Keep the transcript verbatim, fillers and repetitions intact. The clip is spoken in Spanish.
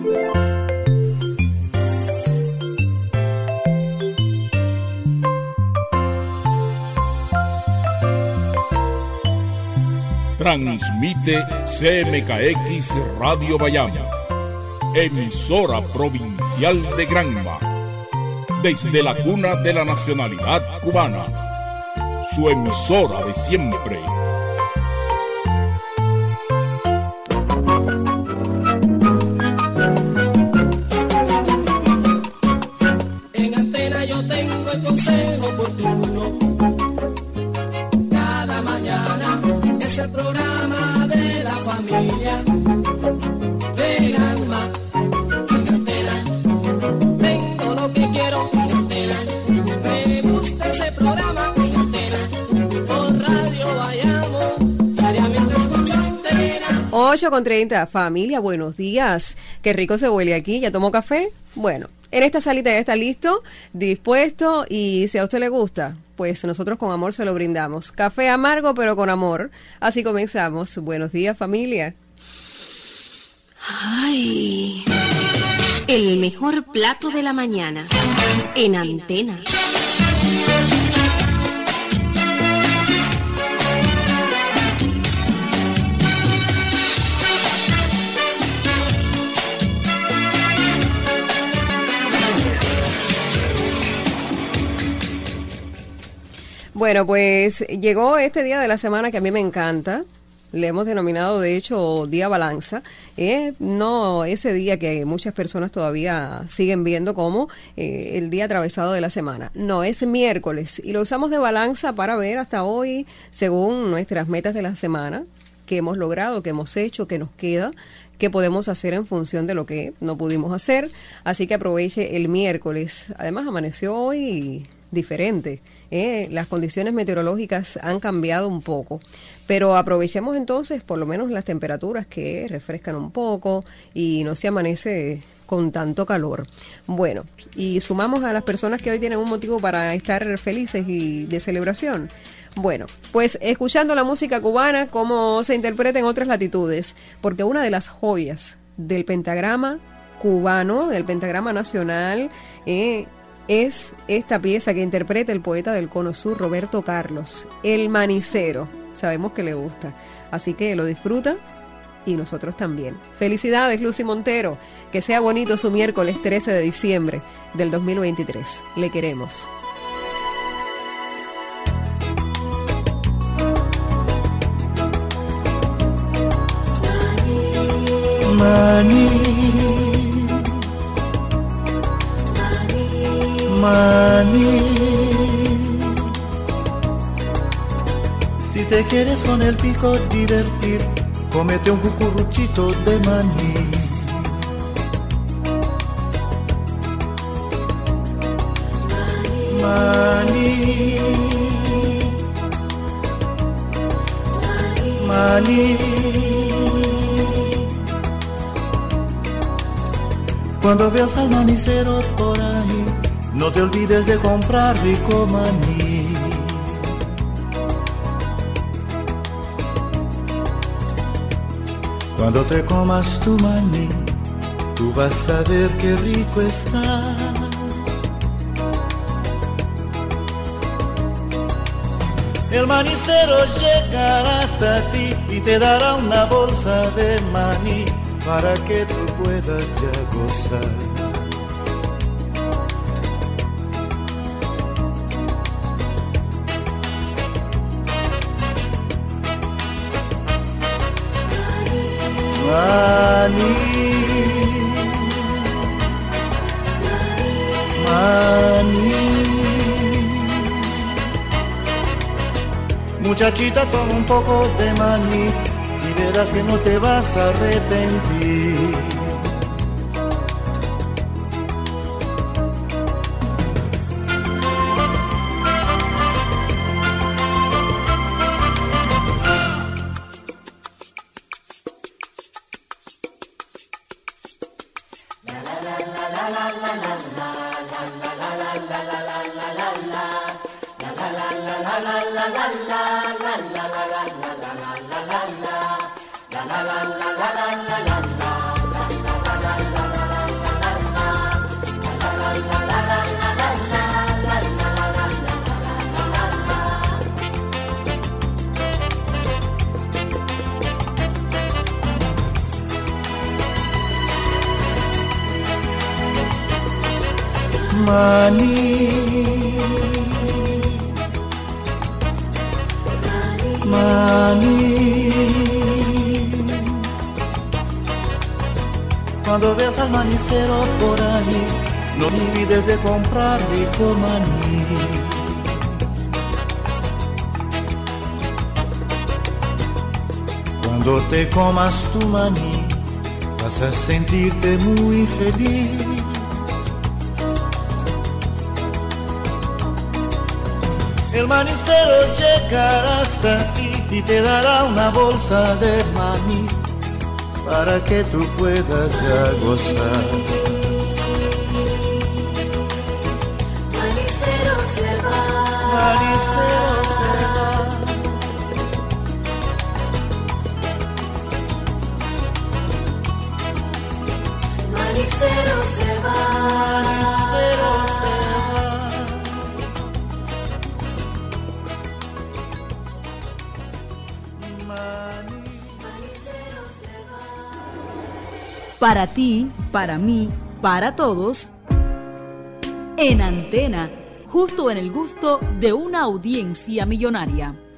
Transmite C M K X Radio Bayamo, emisora provincial de Granma, desde la cuna de la nacionalidad cubana, su emisora de siempre. En Antena yo tengo el consejo oportuno. Cada mañana es el programa de la familia de Granma. En Antena tengo lo que quiero. En Antena me gusta ese programa. En Antena por Radio Bayamo diariamente escucho Antena. ocho con treinta, familia, buenos días. Qué rico se huele aquí. ¿Ya tomó café? Bueno, en esta salita ya está listo, dispuesto, y si a usted le gusta, pues nosotros con amor se lo brindamos. Café amargo pero con amor. Así comenzamos. Buenos días, familia. Ay, el mejor plato de la mañana en Antena. Bueno, pues llegó este día de la semana que a mí me encanta. Le hemos denominado, de hecho, Día Balanza. Eh, no ese día que muchas personas todavía siguen viendo como eh, el día atravesado de la semana. No, es miércoles y lo usamos de balanza para ver hasta hoy, según nuestras metas de la semana, qué hemos logrado, qué hemos hecho, qué nos queda, qué podemos hacer en función de lo que no pudimos hacer. Así que aproveche el miércoles. Además, amaneció hoy diferente. Eh, las condiciones meteorológicas han cambiado un poco, pero aprovechemos entonces por lo menos las temperaturas que refrescan un poco y no se amanece con tanto calor. Bueno, y sumamos a las personas que hoy tienen un motivo para estar felices y de celebración. Bueno, pues escuchando la música cubana, cómo se interpreta en otras latitudes, porque una de las joyas del pentagrama cubano, del pentagrama nacional, eh, es esta pieza que interpreta el poeta del Cono Sur, Roberto Carlos, El Manicero. Sabemos que le gusta, así que lo disfruta y nosotros también. Felicidades, Lucy Montero, que sea bonito su miércoles trece de diciembre del dos mil veintitrés. Le queremos. Maní, maní, si te quieres con el pico divertir, cómete un cucuruchito de maní. Maní, maní, cuando veas al manicero por ahí, no te olvides de comprar rico maní. Cuando te comas tu maní, tú vas a ver qué rico está. El manicero llegará hasta ti y te dará una bolsa de maní para que tú puedas ya gozar. Maní, maní, muchachita, toma un poco de maní y verás que no te vas a arrepentir. Maní, maní. Cuando veas al manicero por ahí, no olvides de comprar rico maní. Cuando te comas tu maní, vas a sentirte muy feliz. El manicero llegará hasta ti y te dará una bolsa de maní para que tú puedas ya gozar. Manicero se va, Manicero se va, manicero se va, manicero se va. Para ti, para mí, para todos, en antena, justo en el gusto de una audiencia millonaria.